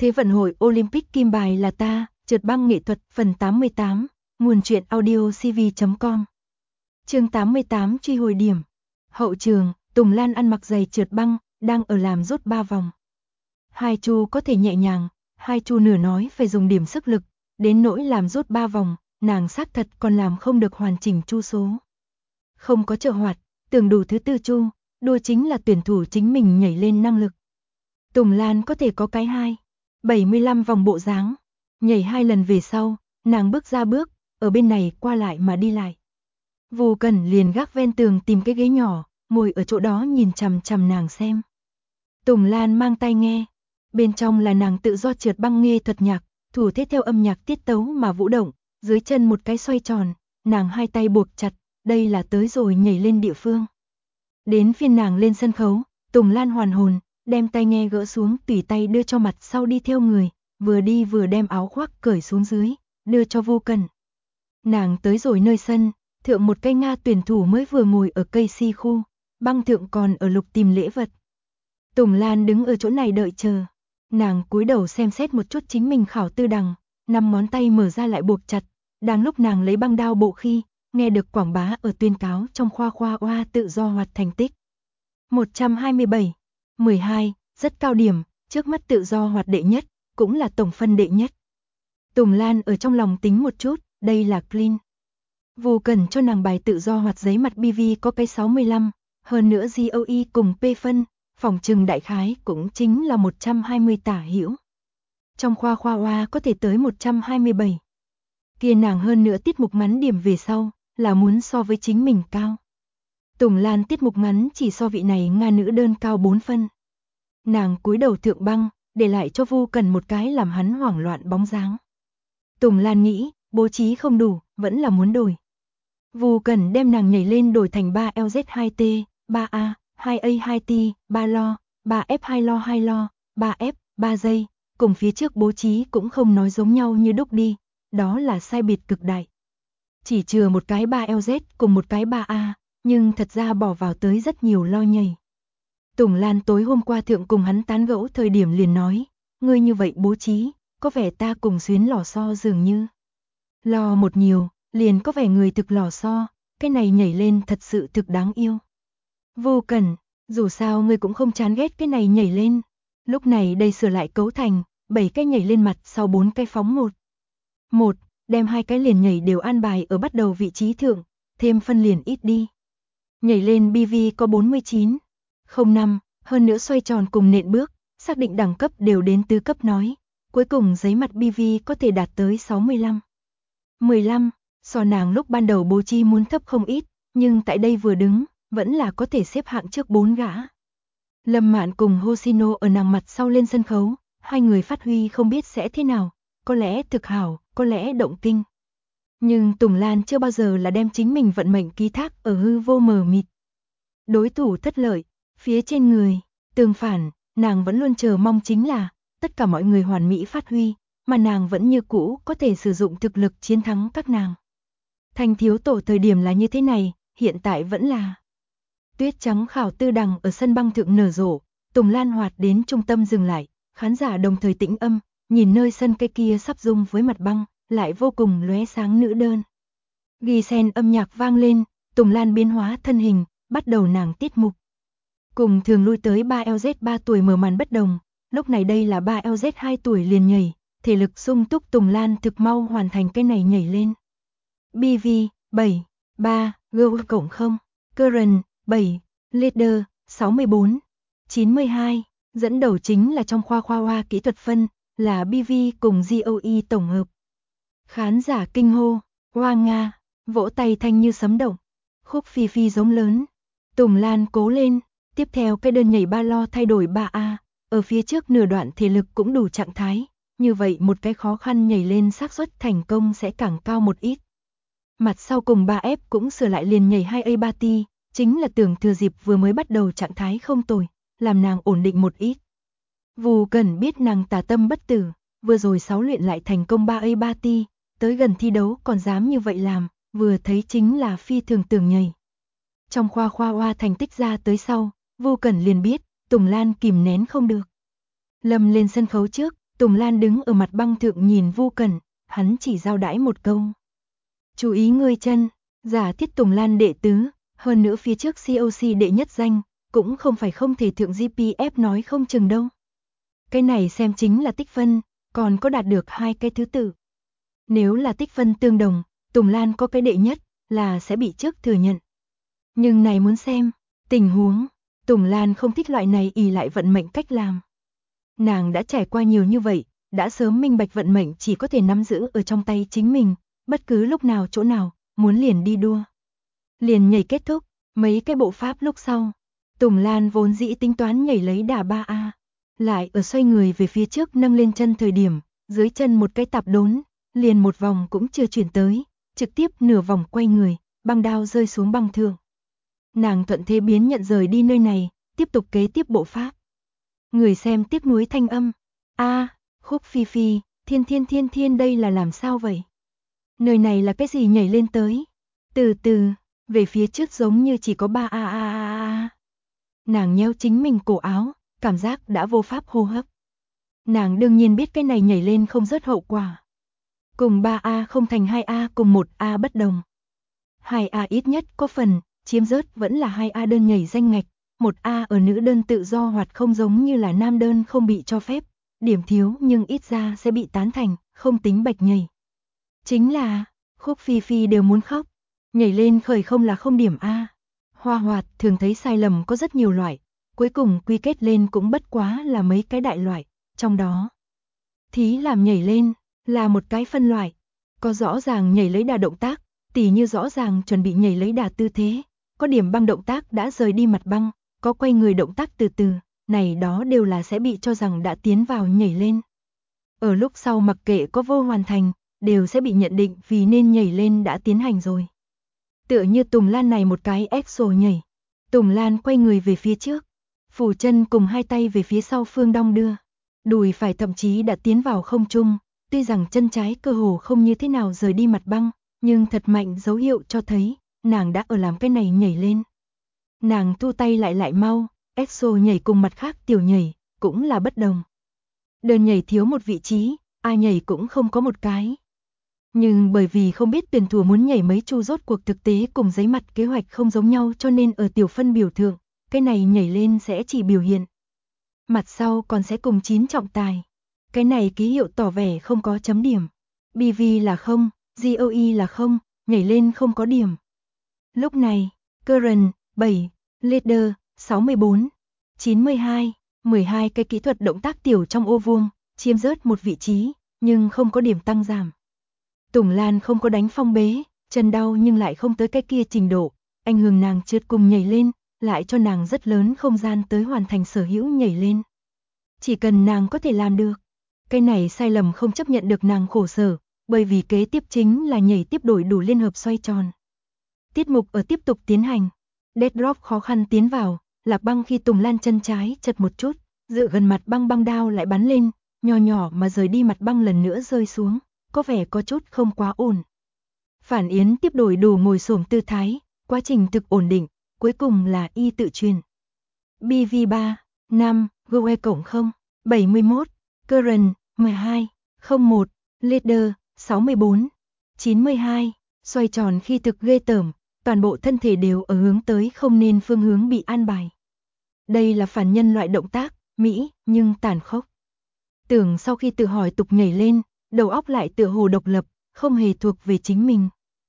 Thế vận hội Olympic kim bài là ta, trượt băng nghệ thuật phần 88, nguồn truyện audio cv.com. Chương 88 truy hồi điểm. Hậu trường, Tùng Lan ăn mặc giày trượt băng, đang ở làm rút 3 vòng. Hai chu có thể nhẹ nhàng, hai chu nửa nói phải dùng điểm sức lực, đến nỗi làm rút 3 vòng, nàng xác thật còn làm không được hoàn chỉnh chu số. Không có trợ hoạt, tưởng đủ thứ tư chu, đua chính là tuyển thủ chính mình nhảy lên năng lực. Tùng Lan có thể có cái 75 vòng bộ dáng, nhảy 2 lần về sau, nàng bước ra bước, ở bên này qua lại mà đi lại. Vô Cẩn liền gác ven tường tìm cái ghế nhỏ, ngồi ở chỗ đó nhìn chằm chằm nàng xem. Tùng Lan mang tai nghe, bên trong là nàng tự do trượt băng nghệ thuật nhạc, thủ thế theo âm nhạc tiết tấu mà vũ động, dưới chân một cái xoay tròn, nàng hai tay buộc chặt, đây là tới rồi nhảy lên địa phương. Đến phiên nàng lên sân khấu, Tùng Lan hoàn hồn, đem tai nghe gỡ xuống tùy tay đưa cho mặt sau đi theo người, vừa đi vừa đem áo khoác cởi xuống dưới, đưa cho Vô Cẩn. Nàng tới rồi nơi sân, thượng một cây Nga tuyển thủ mới vừa ngồi ở cây si khu, băng thượng còn ở lục tìm lễ vật. Tùng Lan đứng ở chỗ này đợi chờ, nàng cúi đầu xem xét một chút chính mình khảo tư đằng, 5 ngón tay mở ra lại buộc chặt, đang lúc nàng lấy băng đao bộ khi, nghe được quảng bá ở tuyên cáo trong khoa oa tự do hoạt thành tích. 127, 12, rất cao điểm, trước mắt tự do hoạt đệ nhất, cũng là tổng phân đệ nhất. Tùng Lan ở trong lòng tính một chút, đây là clean. Vô Cẩn cho nàng bài tự do hoạt giấy mặt BV có cái 65, hơn nữa GOE cùng P phân, phòng trừng đại khái cũng chính là 120 tả hữu. Trong khoa oa có thể tới 127. Kia nàng hơn nữa tiết mục ngắn điểm về sau, là muốn so với chính mình cao. Tùng Lan tiết mục ngắn chỉ so vị này Nga nữ đơn cao 4 phân. Nàng cúi đầu thượng băng, để lại cho Vô Cẩn một cái làm hắn hoảng loạn bóng dáng. Tùng Lan nghĩ, bố trí không đủ, vẫn là muốn đổi. Vô Cẩn đem nàng nhảy lên đổi thành 3LZ2T, 3A, 2A2T, 3 lo, 3F 2 lo 2 lo, 3F, 3 giây, cùng phía trước bố trí cũng không nói giống nhau như đúc đi, đó là sai biệt cực đại. Chỉ chừa một cái 3LZ cùng một cái 3A, nhưng thật ra bỏ vào tới rất nhiều lo nhảy. Tùng Lan tối hôm qua thượng cùng hắn tán gẫu thời điểm liền nói, ngươi như vậy bố trí, có vẻ ta cùng xuyến lò xo dường như. Lò một nhiều, liền có vẻ người thực lò xo, cái này nhảy lên thật sự thực đáng yêu. Vô Cẩn, dù sao ngươi cũng không chán ghét cái này nhảy lên. Lúc này đây sửa lại cấu thành, 7 cái nhảy lên mặt sau 4 cái phóng một, đem 2 cái liền nhảy đều an bài ở bắt đầu vị trí thượng, thêm phân liền ít đi. Nhảy lên BV có 49, 05, hơn nữa xoay tròn cùng nện bước, xác định đẳng cấp đều đến tứ cấp nói, cuối cùng giấy mặt BV có thể đạt tới 65. 15, so nàng lúc ban đầu bố trí muốn thấp không ít, nhưng tại đây vừa đứng, vẫn là có thể xếp hạng trước 4 gã. Lâm Mạn cùng Hoshino ở nàng mặt sau lên sân khấu, hai người phát huy không biết sẽ thế nào, có lẽ thực hảo, có lẽ động kinh. Nhưng Tùng Lan chưa bao giờ là đem chính mình vận mệnh ký thác ở hư vô mờ mịt. Đối thủ thất lợi, phía trên người, tương phản, nàng vẫn luôn chờ mong chính là tất cả mọi người hoàn mỹ phát huy, mà nàng vẫn như cũ có thể sử dụng thực lực chiến thắng các nàng. Thanh thiếu tổ thời điểm là như thế này, hiện tại vẫn là. Tuyết trắng khảo tư đằng ở sân băng thượng nở rộ, Tùng Lan hoạt đến trung tâm dừng lại, khán giả đồng thời tĩnh âm, nhìn nơi sân cây kia sắp dung với mặt băng, lại vô cùng lóe sáng nữ đơn. Ghi sen âm nhạc vang lên, Tùng Lan biến hóa thân hình, bắt đầu nàng tiết mục. Cùng thường lui tới 3LZ 3 tuổi mở màn bất đồng, lúc này đây là 3LZ 2 tuổi liền nhảy, thể lực sung túc Tùng Lan thực mau hoàn thành cái này nhảy lên. BV 7, 3, Go cộng 0, Current 7, Leader 64, 92, dẫn đầu chính là trong khoa oa kỹ thuật phân, là BV cùng GOE tổng hợp. Khán giả kinh hô, hoa Nga, vỗ tay thanh như sấm động, khúc phi phi giống lớn. Tùng Lan cố lên, tiếp theo cái đơn nhảy 3 lo thay đổi 3A, ở phía trước nửa đoạn thể lực cũng đủ trạng thái, như vậy một cái khó khăn nhảy lên xác suất thành công sẽ càng cao một ít. Mặt sau cùng 3F cũng sửa lại liền nhảy 2A3T, chính là tưởng thừa dịp vừa mới bắt đầu trạng thái không tồi, làm nàng ổn định một ít. Vô Cẩn biết nàng tà tâm bất tử, vừa rồi 6 luyện lại thành công 3A3T, tới gần thi đấu còn dám như vậy làm, vừa thấy chính là phi thường tưởng nhảy. Trong khoa oa thành tích ra tới sau, Vô Cẩn liền biết, Tùng Lan kìm nén không được. Lâm lên sân khấu trước, Tùng Lan đứng ở mặt băng thượng nhìn Vu Cẩn, hắn chỉ giao đãi một câu. Chú ý ngươi chân, giả thiết Tùng Lan đệ tứ, hơn nữa phía trước COC đệ nhất danh, cũng không phải không thể thượng GPF nói không chừng đâu. Cái này xem chính là tích phân, còn có đạt được 2 cái thứ tự. Nếu là tích phân tương đồng, Tùng Lan có cái đệ nhất, là sẽ bị trước thừa nhận. Nhưng này muốn xem, tình huống, Tùng Lan không thích loại này ỷ lại vận mệnh cách làm. Nàng đã trải qua nhiều như vậy, đã sớm minh bạch vận mệnh chỉ có thể nắm giữ ở trong tay chính mình, bất cứ lúc nào chỗ nào, muốn liền đi đua. Liền nhảy kết thúc, mấy cái bộ pháp lúc sau. Tùng Lan vốn dĩ tính toán nhảy lấy đà 3A, lại ở xoay người về phía trước nâng lên chân thời điểm, dưới chân một cái tạp đốn, liền một vòng cũng chưa chuyển tới, trực tiếp nửa vòng quay người, băng đao rơi xuống băng thượng. Nàng thuận thế biến nhận rời đi nơi này, tiếp tục kế tiếp bộ pháp. Người xem tiếc nuối thanh âm. Khúc Phi Phi, thiên đây là làm sao vậy? Nơi này là cái gì nhảy lên tới? Từ từ, về phía trước giống như chỉ có 3A. Nàng nhéo chính mình cổ áo, cảm giác đã vô pháp hô hấp. Nàng đương nhiên biết cái này nhảy lên không rớt hậu quả. Cùng 3A không thành 2A cùng 1A bất đồng. 2A ít nhất có phần, chiếm rớt vẫn là 2A đơn nhảy danh ngạch. 1A ở nữ đơn tự do hoặc không giống như là nam đơn không bị cho phép. Điểm thiếu nhưng ít ra sẽ bị tán thành, không tính bạch nhảy. Chính là, Khúc Phi Phi đều muốn khóc. Nhảy lên khởi không là không điểm A. Hoa Hoạt thường thấy sai lầm có rất nhiều loại, cuối cùng quy kết lên cũng bất quá là mấy cái đại loại, trong đó thí làm nhảy lên là một cái phân loại, có rõ ràng nhảy lấy đà động tác, tỉ như rõ ràng chuẩn bị nhảy lấy đà tư thế, có điểm băng động tác đã rời đi mặt băng, có quay người động tác từ từ, này đó đều là sẽ bị cho rằng đã tiến vào nhảy lên. Ở lúc sau mặc kệ có vô hoàn thành, đều sẽ bị nhận định vì nên nhảy lên đã tiến hành rồi. Tựa như Tùng Lan này một cái exo nhảy. Tùng Lan quay người về phía trước, phủ chân cùng hai tay về phía sau phương đong đưa. Đùi phải thậm chí đã tiến vào không trung, tuy rằng chân trái cơ hồ không như thế nào rời đi mặt băng, nhưng thật mạnh dấu hiệu cho thấy, nàng đã ở làm cái này nhảy lên. Nàng thu tay lại mau, exo nhảy cùng mặt khác tiểu nhảy, cũng là bất đồng. Đơn nhảy thiếu một vị trí, A nhảy cũng không có một cái. Nhưng bởi vì không biết tuyển thủ muốn nhảy mấy chu rốt cuộc thực tế cùng giấy mặt kế hoạch không giống nhau cho nên ở tiểu phân biểu thượng, cái này nhảy lên sẽ chỉ biểu hiện. Mặt sau còn sẽ cùng 9 trọng tài. Cái này ký hiệu tỏ vẻ không có chấm điểm. BV là 0, GOE là 0, nhảy lên không có điểm. Lúc này, Current, 7, Leader, 64, 92, 12 cái kỹ thuật động tác tiểu trong ô vuông, chiếm rớt một vị trí, nhưng không có điểm tăng giảm. Tùng Lan không có đánh phong bế, chân đau nhưng lại không tới cái kia trình độ, ảnh hưởng nàng trượt cùng nhảy lên, lại cho nàng rất lớn không gian tới hoàn thành sở hữu nhảy lên. Chỉ cần nàng có thể làm được, cái này sai lầm không chấp nhận được nàng khổ sở, bởi vì kế tiếp chính là nhảy tiếp đổi đủ liên hợp xoay tròn. Tiết mục ở tiếp tục tiến hành, dead drop khó khăn tiến vào, Lạc Băng khi Tùng Lan chân trái chật một chút, dựa gần mặt băng đao lại bắn lên, nhỏ nhỏ mà rời đi mặt băng lần nữa rơi xuống, có vẻ có chút không quá ổn. Phản Yến tiếp đổi đủ ngồi xổm tư thái, quá trình thực ổn định, cuối cùng là y tự truyền. BV3, 5, GOE cộng 0, 71, Current, 12, 01, Leader, 64, 92, xoay tròn khi thực ghê tởm, toàn bộ thân thể đều ở hướng tới không nên phương hướng bị an bài. Đây là phản nhân loại động tác, Mỹ, nhưng tàn khốc. Tưởng sau khi tự hỏi tục nhảy lên, đầu óc lại tựa hồ độc lập, không hề thuộc về chính mình.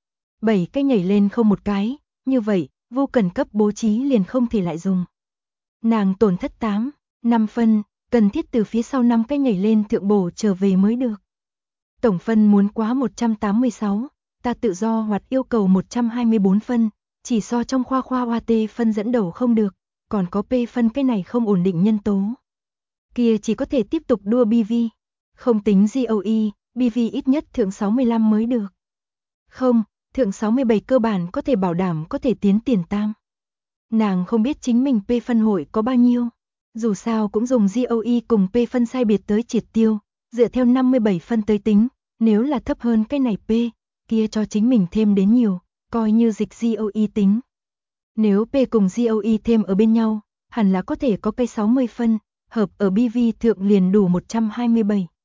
7 cái nhảy lên không một cái, như vậy, vô cần cấp bố trí liền không thể lại dùng. Nàng tổn thất 5 phân, cần thiết từ phía sau 5 cái nhảy lên thượng bổ trở về mới được. Tổng phân muốn quá 186, ta tự do hoặc yêu cầu 124 phân, chỉ so trong khoa OAT phân dẫn đầu không được, còn có P phân cái này không ổn định nhân tố. Kia chỉ có thể tiếp tục đua BV, không tính GOE, BV ít nhất thượng 65 mới được. Không, thượng 67 cơ bản có thể bảo đảm có thể tiến tiền tam. Nàng không biết chính mình P phân hội có bao nhiêu, dù sao cũng dùng GOE cùng P phân sai biệt tới triệt tiêu, dựa theo 57 phân tới tính, nếu là thấp hơn cái này P, kia cho chính mình thêm đến nhiều, coi như dịch GOE tính. Nếu P cùng GOE thêm ở bên nhau, hẳn là có thể có cây 60 phân, hợp ở BV thượng liền đủ 127.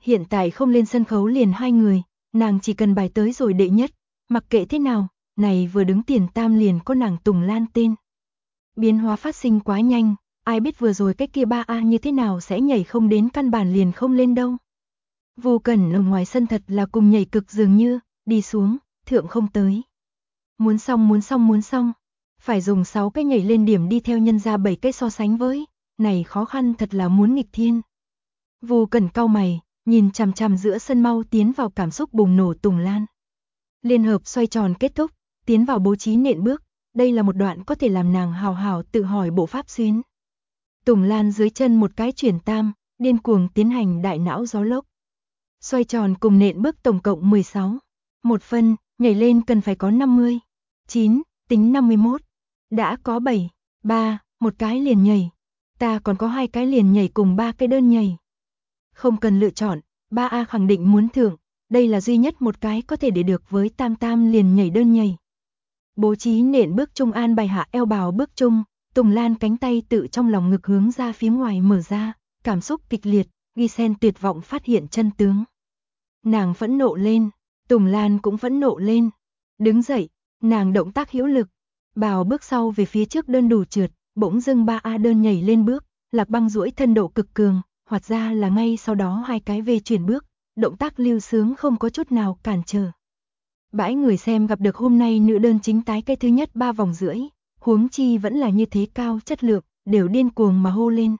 Hiện tại không lên sân khấu liền 2 người, nàng chỉ cần bài tới rồi đệ nhất, mặc kệ thế nào, này vừa đứng tiền tam liền có nàng Tùng Lan tên. Biến hóa phát sinh quá nhanh, ai biết vừa rồi cái kia 3A như thế nào sẽ nhảy không đến căn bản liền không lên đâu. Vô Cẩn ở ngoài sân thật là cùng nhảy cực dường như, đi xuống, thượng không tới. Muốn xong. Phải dùng 6 cái nhảy lên điểm đi theo nhân ra 7 cái so sánh với, này khó khăn thật là muốn nghịch thiên. Vô Cẩn cau mày, nhìn chằm chằm giữa sân mau tiến vào cảm xúc bùng nổ Tùng Lan. Liên hợp xoay tròn kết thúc, tiến vào bố trí nện bước, đây là một đoạn có thể làm nàng hào hào tự hỏi bộ pháp xuyến. Tùng Lan dưới chân một cái chuyển tam, điên cuồng tiến hành đại não gió lốc. Xoay tròn cùng nện bước tổng cộng 16. Một phân, nhảy lên cần phải có 50. 9, tính 51. Đã có 7, 3, một cái liền nhảy. Ta còn có 2 cái liền nhảy cùng 3 cái đơn nhảy. Không cần lựa chọn, 3A khẳng định muốn thưởng, đây là duy nhất một cái có thể để được với tam tam liền nhảy đơn nhảy. Bố trí nện bước trung an bài hạ eo bào bước trung, Tùng Lan cánh tay tự trong lòng ngực hướng ra phía ngoài mở ra, cảm xúc kịch liệt, ghi sen tuyệt vọng phát hiện chân tướng. Nàng phẫn nộ lên, Tùng Lan cũng phẫn nộ lên. Đứng dậy, nàng động tác hữu lực, bào bước sau về phía trước đơn đủ trượt, bỗng dưng 3A đơn nhảy lên bước, Lạc Băng duỗi thân độ cực cường, hoạt ra là ngay sau đó 2 cái về chuyển bước, động tác lưu sướng không có chút nào cản trở. Bãi người xem gặp được hôm nay nữ đơn chính tái cái thứ nhất 3 vòng rưỡi, huống chi vẫn là như thế cao chất lượng, đều điên cuồng mà hô lên.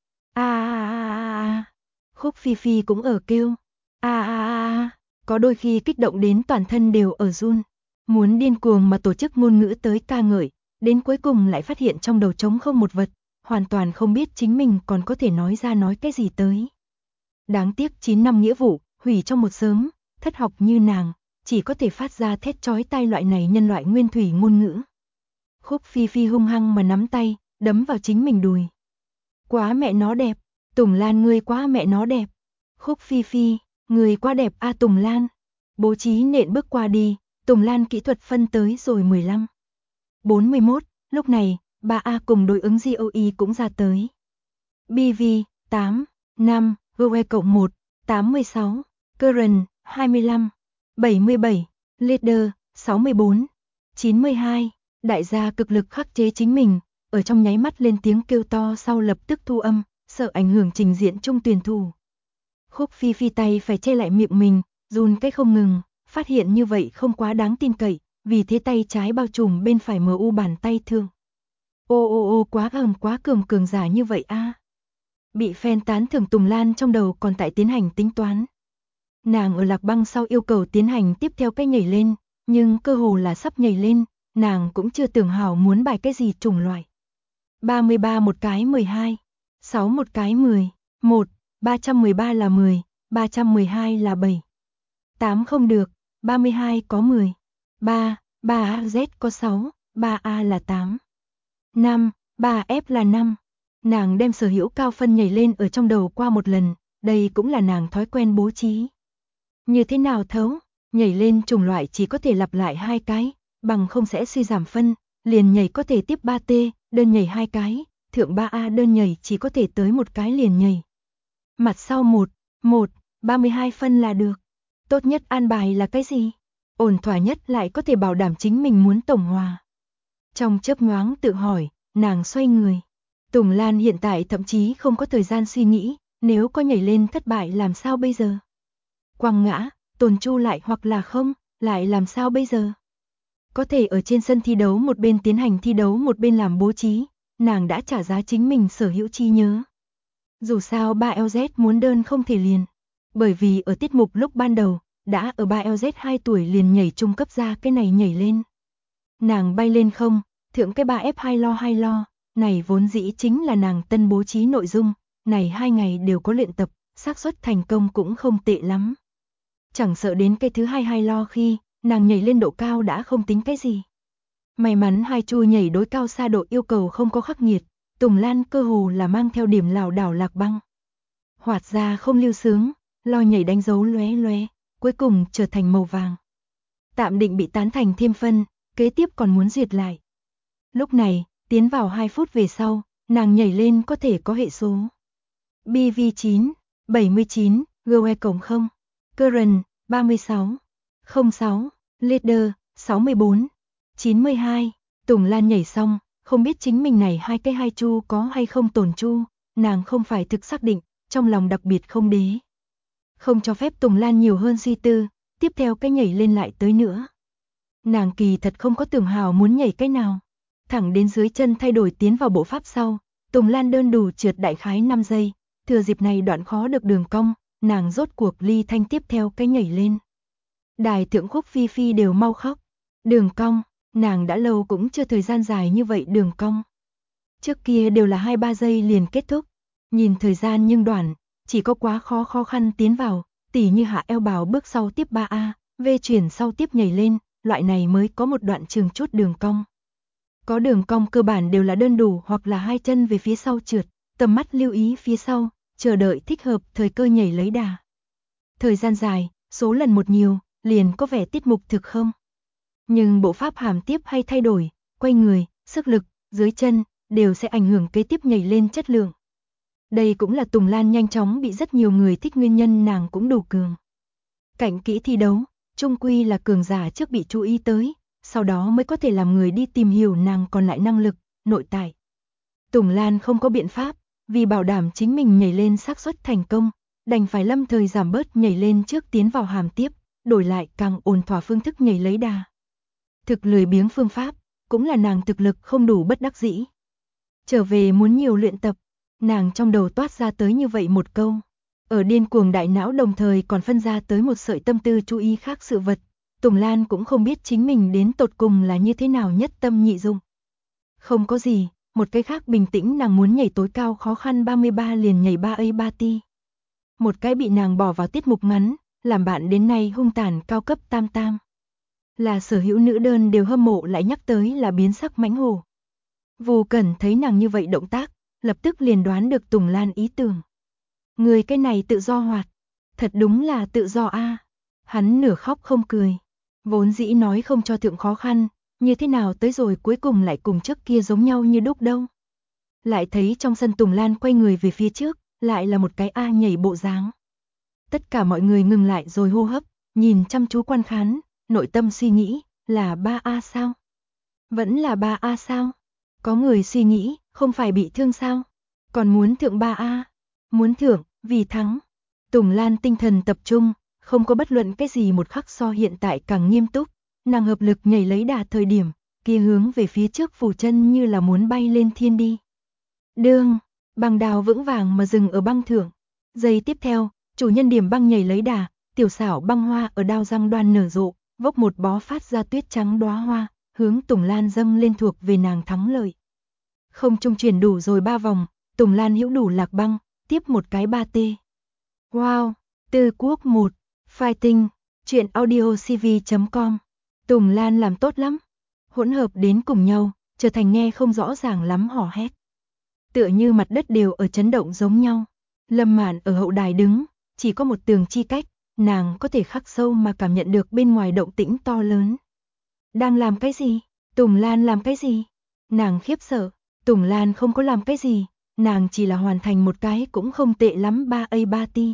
Khúc Phi Phi cũng ở kêu. Có đôi khi kích động đến toàn thân đều ở run, muốn điên cuồng mà tổ chức ngôn ngữ tới ca ngợi, đến cuối cùng lại phát hiện trong đầu trống không một vật, hoàn toàn không biết chính mình còn có thể nói cái gì tới. Đáng tiếc 9 năm nghĩa vụ, hủy trong một sớm, thất học như nàng, chỉ có thể phát ra thét chói tai loại này nhân loại nguyên thủy ngôn ngữ. Khúc Phi Phi hung hăng mà nắm tay, đấm vào chính mình đùi. Quá mẹ nó đẹp, Tùng Lan ngươi quá mẹ nó đẹp. Khúc Phi Phi, người quá đẹp a Tùng Lan. Bố trí nện bước qua đi, Tùng Lan kỹ thuật phân tới rồi 15. 41, lúc này, 3A cùng đối ứng GOE cũng ra tới. BV, 8, 5, GOE cộng 1, 86, Current, 25, 77, Leader, 64, 92, đại gia cực lực khắc chế chính mình, ở trong nháy mắt lên tiếng kêu to sau lập tức thu âm, sợ ảnh hưởng trình diễn chung tuyển thủ. Khúc Phi Phi tay phải che lại miệng mình, run cái không ngừng, phát hiện như vậy không quá đáng tin cậy, vì thế tay trái bao trùm bên phải MU bàn tay thương. Ô quá cường giả như vậy a. Bị fan tán thưởng Tùng Lan trong đầu còn tại tiến hành tính toán. Nàng ở Lạc Băng sau yêu cầu tiến hành tiếp theo cái nhảy lên, nhưng cơ hồ là sắp nhảy lên, nàng cũng chưa tưởng hảo muốn bài cái gì chủng loại. 33 một cái 12, 6 một cái 10, 1, 313 là 10, 312 là 7. 8 không được, 32 có 10. 3, 3Z có 6, 3A là 8. 5, 3F là 5. Nàng đem sở hữu cao phân nhảy lên ở trong đầu qua một lần, đây cũng là nàng thói quen bố trí. Như thế nào thấu, nhảy lên chủng loại chỉ có thể lặp lại 2 cái, bằng không sẽ suy giảm phân, liền nhảy có thể tiếp 3T, đơn nhảy 2 cái, thượng 3A đơn nhảy chỉ có thể tới một cái liền nhảy. Mặt sau 1, 32 phân là được. Tốt nhất an bài là cái gì? Ổn thỏa nhất lại có thể bảo đảm chính mình muốn tổng hòa. Trong chớp nhoáng tự hỏi, nàng xoay người. Tùng Lan hiện tại thậm chí không có thời gian suy nghĩ, nếu có nhảy lên thất bại làm sao bây giờ? Quăng ngã, tồn chu lại hoặc là không, lại làm sao bây giờ? Có thể ở trên sân thi đấu một bên tiến hành thi đấu một bên làm bố trí, nàng đã trả giá chính mình sở hữu trí nhớ. Dù sao 3LZ muốn đơn không thể liền, bởi vì ở tiết mục lúc ban đầu, đã ở 3LZ 2 tuổi liền nhảy trung cấp ra cái này nhảy lên. Nàng bay lên không, thượng cái 3F hai lo, này vốn dĩ chính là nàng tân bố trí nội dung, này 2 ngày đều có luyện tập, xác suất thành công cũng không tệ lắm. Chẳng sợ đến cái thứ hai lo khi, nàng nhảy lên độ cao đã không tính cái gì. May mắn 2 chu nhảy đối cao xa độ yêu cầu không có khắc nghiệt, Tùng Lan cơ hồ là mang theo điểm lảo đảo Lạc Băng. Hoạt ra không lưu sướng, lo nhảy đánh dấu lóe lóe, cuối cùng trở thành màu vàng. Tạm định bị tán thành thêm phân, kế tiếp còn muốn duyệt lại. Lúc này, tiến vào 2 phút về sau, nàng nhảy lên có thể có hệ số. BV9, 79, GOE cộng 0. Current 36. 06. Leader 64. 92. Tùng Lan nhảy xong, không biết chính mình này hai cái hai chu có hay không tổn chu, nàng không phải thực xác định, trong lòng đặc biệt không đế. Không cho phép Tùng Lan nhiều hơn suy tư, tiếp theo cái nhảy lên lại tới nữa. Nàng kỳ thật không có tưởng hào muốn nhảy cái nào. Thẳng đến dưới chân thay đổi tiến vào bộ pháp sau, Tùng Lan đơn đủ trượt đại khái 5 giây, thừa dịp này đoạn khó được đường cong, nàng rốt cuộc ly thanh tiếp theo cái nhảy lên. Đài thượng khúc Phi Phi đều mau khóc. Đường cong, nàng đã lâu cũng chưa thời gian dài như vậy đường cong. Trước kia đều là 2-3 giây liền kết thúc, nhìn thời gian nhưng đoạn, chỉ có quá khó khăn tiến vào, tỉ như hạ eo bào bước sau tiếp 3A, V chuyển sau tiếp nhảy lên, loại này mới có một đoạn chừng chút đường cong. Có đường cong cơ bản đều là đơn đủ hoặc là hai chân về phía sau trượt, tầm mắt lưu ý phía sau, chờ đợi thích hợp thời cơ nhảy lấy đà. Thời gian dài, số lần một nhiều, liền có vẻ tiết mục thực không. Nhưng bộ pháp hàm tiếp hay thay đổi, quay người, sức lực, dưới chân, đều sẽ ảnh hưởng kế tiếp nhảy lên chất lượng. Đây cũng là Tùng Lan nhanh chóng bị rất nhiều người thích nguyên nhân, nàng cũng đủ cường. Cảnh kỹ thi đấu, chung quy là cường giả trước bị chú ý tới, sau đó mới có thể làm người đi tìm hiểu nàng còn lại năng lực, nội tại. Tùng Lan không có biện pháp, vì bảo đảm chính mình nhảy lên xác suất thành công, đành phải lâm thời giảm bớt nhảy lên trước tiến vào hàm tiếp, đổi lại càng ổn thỏa phương thức nhảy lấy đà. Thực lười biếng phương pháp, cũng là nàng thực lực không đủ bất đắc dĩ. Trở về muốn nhiều luyện tập, nàng trong đầu toát ra tới như vậy một câu. Ở điên cuồng đại não đồng thời còn phân ra tới một sợi tâm tư chú ý khác sự vật. Tùng Lan cũng không biết chính mình đến tột cùng là như thế nào nhất tâm nhị dụng. Không có gì, một cái khác bình tĩnh, nàng muốn nhảy tối cao khó khăn 33 liền nhảy 3A ti. Một cái bị nàng bỏ vào tiết mục ngắn, làm bạn đến nay hung tàn cao cấp tam tam. Là sở hữu nữ đơn đều hâm mộ lại nhắc tới là biến sắc mãnh hổ. Vô Cẩn thấy nàng như vậy động tác, lập tức liền đoán được Tùng Lan ý tưởng. Người cái này tự do hoạt, thật đúng là tự do a. Hắn nửa khóc không cười. Vốn dĩ nói không cho thượng khó khăn, như thế nào tới rồi cuối cùng lại cùng trước kia giống nhau như đúc đâu. Lại thấy trong sân Tùng Lan quay người về phía trước, lại là một cái A nhảy bộ dáng. Tất cả mọi người ngừng lại rồi hô hấp, nhìn chăm chú quan khán, nội tâm suy nghĩ, là 3A sao? Vẫn là 3A sao? Có người suy nghĩ, không phải bị thương sao? Còn muốn thượng 3A? Muốn thượng, vì thắng. Tùng Lan tinh thần tập trung, không có bất luận cái gì một khắc so hiện tại càng nghiêm túc, nàng hợp lực nhảy lấy đà thời điểm, kia hướng về phía trước phủ chân như là muốn bay lên thiên đi. Đương, băng đào vững vàng mà dừng ở băng thượng. Giây tiếp theo, chủ nhân điểm băng nhảy lấy đà, tiểu xảo băng hoa ở đao răng đoan nở rộ, vốc một bó phát ra tuyết trắng đóa hoa, hướng Tùng Lan dâng lên thuộc về nàng thắng lợi. Không trung chuyển đủ rồi 3 vòng, Tùng Lan hữu đủ lạc băng, tiếp một cái 3T. Wow, Tư Quốc 1, Fighting, truyện audio cv.com. Tùng Lan làm tốt lắm. Hỗn hợp đến cùng nhau, trở thành nghe không rõ ràng lắm hò hét. Tựa như mặt đất đều ở chấn động giống nhau. Lâm Mạn ở hậu đài đứng, chỉ có một tường chi cách, nàng có thể khắc sâu mà cảm nhận được bên ngoài động tĩnh to lớn. Đang làm cái gì? Tùng Lan làm cái gì? Nàng khiếp sợ, Tùng Lan không có làm cái gì, nàng chỉ là hoàn thành một cái cũng không tệ lắm 3A ti.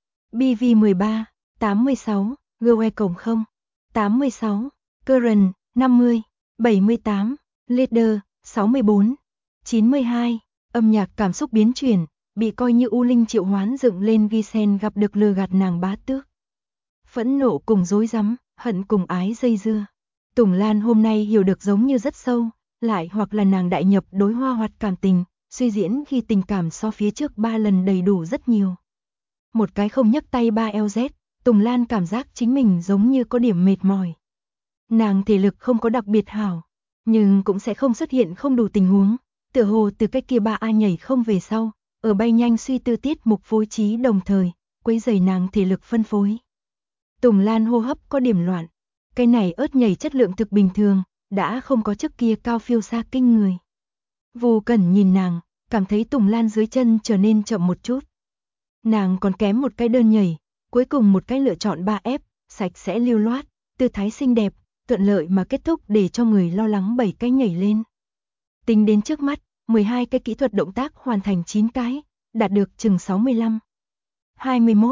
BV13, 86, GOE cộng 0, 86, Current, 50, 78, Leader, 64, 92, âm nhạc cảm xúc biến chuyển, bị coi như U Linh triệu hoán dựng lên ghi sen gặp được lừa gạt nàng bá tước. Phẫn nộ cùng rối rắm, hận cùng ái dây dưa. Tùng Lan hôm nay hiểu được giống như rất sâu, lại hoặc là nàng đại nhập đối hoa hoạt cảm tình, suy diễn khi tình cảm so phía trước 3 lần đầy đủ rất nhiều. Một cái không nhấc tay 3LZ, Tùng Lan cảm giác chính mình giống như có điểm mệt mỏi. Nàng thể lực không có đặc biệt hảo, nhưng cũng sẽ không xuất hiện không đủ tình huống, tựa hồ từ cái kia 3A nhảy không về sau, ở bay nhanh suy tư tiết mục phối trí đồng thời, quấy rầy nàng thể lực phân phối. Tùng Lan hô hấp có điểm loạn, cái này ớt nhảy chất lượng thực bình thường, đã không có trước kia cao phiêu xa kinh người. Vô Cẩn nhìn nàng, cảm thấy Tùng Lan dưới chân trở nên chậm một chút. Nàng còn kém một cái đơn nhảy, cuối cùng một cái lựa chọn 3F, sạch sẽ lưu loát, tư thái xinh đẹp, thuận lợi mà kết thúc để cho người lo lắng 7 cái nhảy lên. Tính đến trước mắt, 12 cái kỹ thuật động tác hoàn thành 9 cái, đạt được chừng 65. 21,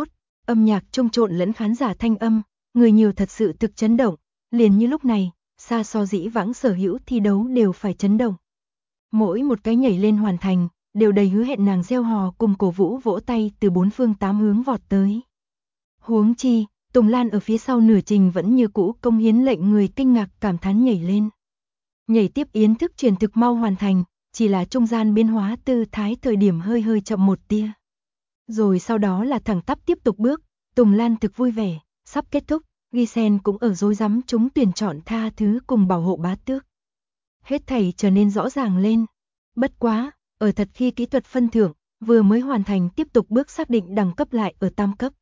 âm nhạc trông trộn lẫn khán giả thanh âm, người nhiều thật sự thực chấn động, liền như lúc này, xa so dĩ vãng sở hữu thi đấu đều phải chấn động. Mỗi một cái nhảy lên hoàn thành, đều đầy hứa hẹn nàng reo hò cùng cổ vũ vỗ tay từ bốn phương tám hướng vọt tới. Huống chi, Tùng Lan ở phía sau nửa trình vẫn như cũ công hiến lệnh người kinh ngạc cảm thán nhảy lên. Nhảy tiếp yến thức truyền thực mau hoàn thành, chỉ là trung gian biến hóa tư thái thời điểm hơi hơi chậm một tia. Rồi sau đó là thẳng tắp tiếp tục bước, Tùng Lan thực vui vẻ, sắp kết thúc, Gisen cũng ở rối rắm chúng tuyển chọn tha thứ cùng bảo hộ bá tước. Hết thảy trở nên rõ ràng lên. Bất quá, ở thật khi kỹ thuật phân thưởng, vừa mới hoàn thành tiếp tục bước xác định đẳng cấp lại ở tam cấp.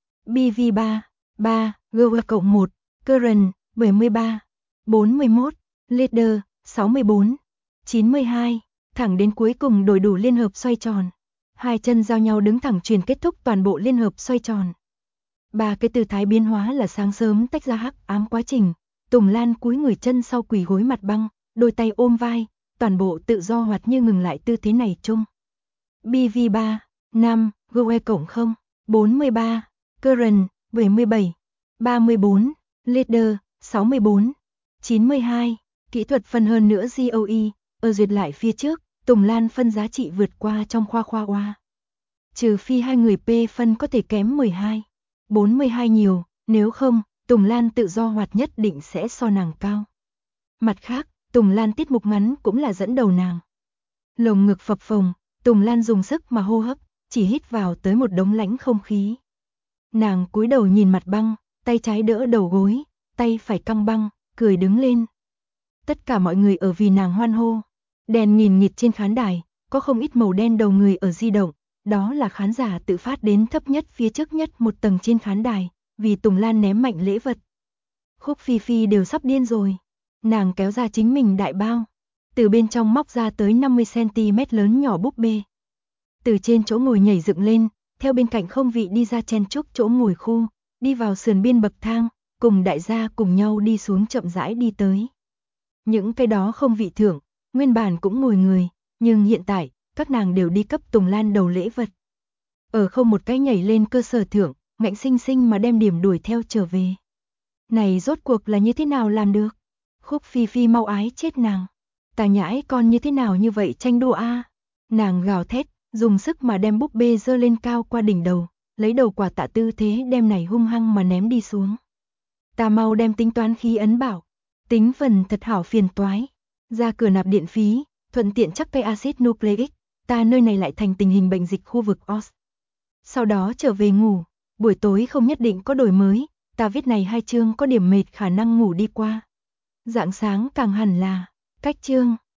BV3, 3, Goa cộng 1, Current, 73, 41, Leader, 64, 92, thẳng đến cuối cùng đổi đủ liên hợp xoay tròn. Hai chân giao nhau đứng thẳng truyền kết thúc toàn bộ liên hợp xoay tròn. Ba cái tư thái biến hóa là sáng sớm tách ra hắc ám quá trình, Tùng Lan cúi người chân sau quỳ gối mặt băng, đôi tay ôm vai, toàn bộ tự do hoạt như ngừng lại tư thế này chung. BV3, 5, Goe cộng 0, 43, Current, 77, 34, Leader, 64, 92, kỹ thuật phân hơn nữa GOE, ở duyệt lại phía trước, Tùng Lan phân giá trị vượt qua trong khoa oa. Trừ phi hai người P phân có thể kém 12, 42 nhiều, nếu không, Tùng Lan tự do hoạt nhất định sẽ so nàng cao. Mặt khác, Tùng Lan tiết mục ngắn cũng là dẫn đầu nàng. Lồng ngực phập phồng, Tùng Lan dùng sức mà hô hấp, chỉ hít vào tới một đống lãnh không khí. Nàng cúi đầu nhìn mặt băng, tay trái đỡ đầu gối, tay phải căng băng, cười đứng lên. Tất cả mọi người ở vì nàng hoan hô. Đèn nghìn nghịt trên khán đài, có không ít màu đen đầu người ở di động, đó là khán giả tự phát đến thấp nhất phía trước nhất một tầng trên khán đài, vì Tùng Lan ném mạnh lễ vật. Khúc Phi Phi đều sắp điên rồi. Nàng kéo ra chính mình đại bao, từ bên trong móc ra tới 50cm lớn nhỏ búp bê. Từ trên chỗ ngồi nhảy dựng lên, theo bên cạnh không vị đi ra chen chúc chỗ ngồi khu, đi vào sườn biên bậc thang, cùng đại gia cùng nhau đi xuống chậm rãi đi tới. Những cái đó không vị thưởng, nguyên bản cũng ngồi người, nhưng hiện tại, các nàng đều đi cấp Tùng Lan đầu lễ vật. Ở không một cái nhảy lên cơ sở thưởng, ngạnh sinh sinh mà đem điểm đuổi theo trở về. Này rốt cuộc là như thế nào làm được? Khúc Phi Phi mau ái chết nàng. Tà nhãi con như thế nào như vậy tranh đua a? Nàng gào thét, dùng sức mà đem búp bê giơ lên cao qua đỉnh đầu, lấy đầu quả tạ tư thế đem này hung hăng mà ném đi xuống. Ta mau đem tính toán khí ấn bảo, tính phần thật hảo phiền toái. Ra cửa nạp điện phí, thuận tiện chắc cây axit nucleic, ta nơi này lại thành tình hình bệnh dịch khu vực OS. Sau đó trở về ngủ, buổi tối không nhất định có đổi mới, ta viết này 2 chương có điểm mệt khả năng ngủ đi qua. Rạng sáng càng hẳn là, cách chương.